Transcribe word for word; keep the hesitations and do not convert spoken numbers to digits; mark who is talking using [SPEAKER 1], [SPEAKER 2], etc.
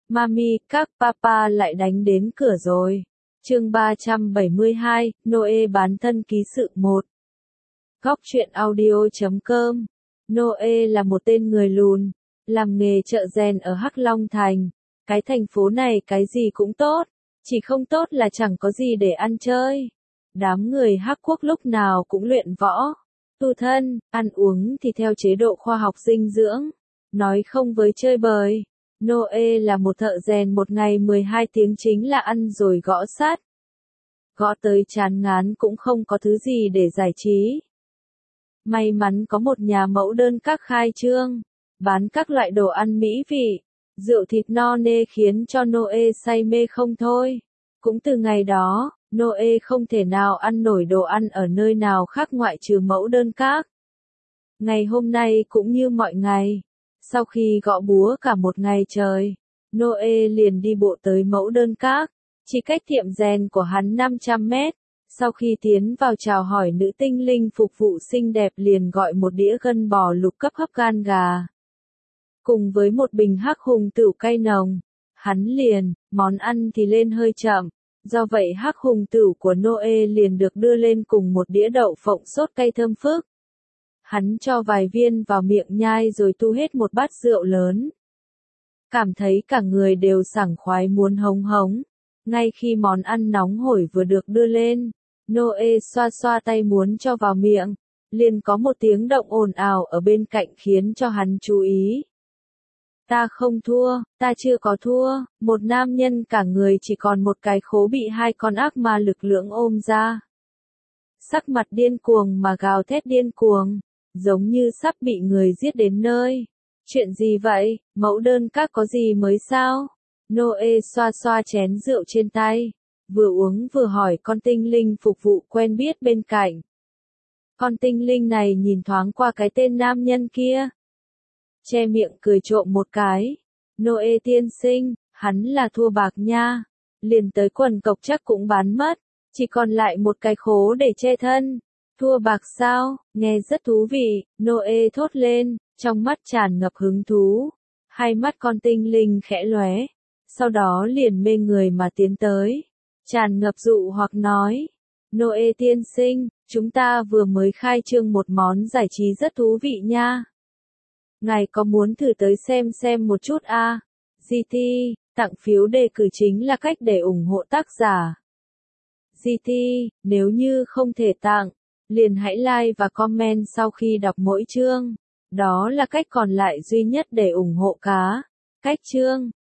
[SPEAKER 1] Mami, các papa lại đánh đến cửa rồi. Chương ba trăm bảy mươi hai, Noe bán thân ký sự một. Góc truyện audio chấm com. Noe là một tên người lùn, làm nghề chợ rèn ở Hắc Long Thành. Cái thành phố này cái gì cũng tốt, chỉ không tốt là chẳng có gì để ăn chơi. Đám người Hắc Quốc lúc nào cũng luyện võ, tu thân, ăn uống thì theo chế độ khoa học dinh dưỡng, nói không với chơi bời. Noe là một thợ rèn một ngày mười hai tiếng chính là ăn rồi gõ sắt. Gõ tới chán ngán cũng không có thứ gì để giải trí. May mắn có một nhà mẫu đơn các khai trương, bán các loại đồ ăn mỹ vị, rượu thịt no nê khiến cho Noe say mê không thôi. Cũng từ ngày đó, Noe không thể nào ăn nổi đồ ăn ở nơi nào khác ngoại trừ mẫu đơn các. Ngày hôm nay cũng như mọi ngày, sau khi gõ búa cả một ngày trời, Noe liền đi bộ tới mẫu đơn các, chỉ cách tiệm rèn của hắn năm trăm mét. Sau khi tiến vào chào hỏi nữ tinh linh phục vụ xinh đẹp liền gọi một đĩa gân bò lục cấp hấp gan gà. Cùng với một bình hắc hùng tửu cay nồng. Hắn liền, món ăn thì lên hơi chậm, do vậy hắc hùng tửu của Noe liền được đưa lên cùng một đĩa đậu phộng sốt cay thơm phức. Hắn cho vài viên vào miệng nhai rồi tu hết một bát rượu lớn. Cảm thấy cả người đều sảng khoái muốn hống hống. Ngay khi món ăn nóng hổi vừa được đưa lên, Noe xoa xoa tay muốn cho vào miệng, liền có một tiếng động ồn ào ở bên cạnh khiến cho hắn chú ý. Ta không thua, ta chưa có thua, một nam nhân cả người chỉ còn một cái khố bị hai con ác ma lực lưỡng ôm ra. Sắc mặt điên cuồng mà gào thét điên cuồng, giống như sắp bị người giết đến nơi. Chuyện gì vậy, mẫu đơn các có gì mới sao? Noe xoa xoa chén rượu trên tay, vừa uống vừa hỏi con tinh linh phục vụ quen biết bên cạnh. Con tinh linh này nhìn thoáng qua cái tên nam nhân kia, che miệng cười trộm một cái. Noe tiên sinh, hắn là thua bạc nha, liền tới quần cộc chắc cũng bán mất, chỉ còn lại một cái khố để che thân. Thua bạc sao, nghe rất thú vị, Noe thốt lên, trong mắt tràn ngập hứng thú. Hai mắt con tinh linh khẽ lóe, sau đó liền mê người mà tiến tới, tràn ngập dụ hoặc nói. Noe tiên sinh, chúng ta vừa mới khai trương một món giải trí rất thú vị nha. Ngài có muốn thử tới xem xem một chút à? giê tê, tặng phiếu đề cử chính là cách để ủng hộ tác giả. giê tê, nếu như không thể tặng, liền hãy like và comment sau khi đọc mỗi chương. Đó là cách còn lại duy nhất để ủng hộ cá. Cách chương.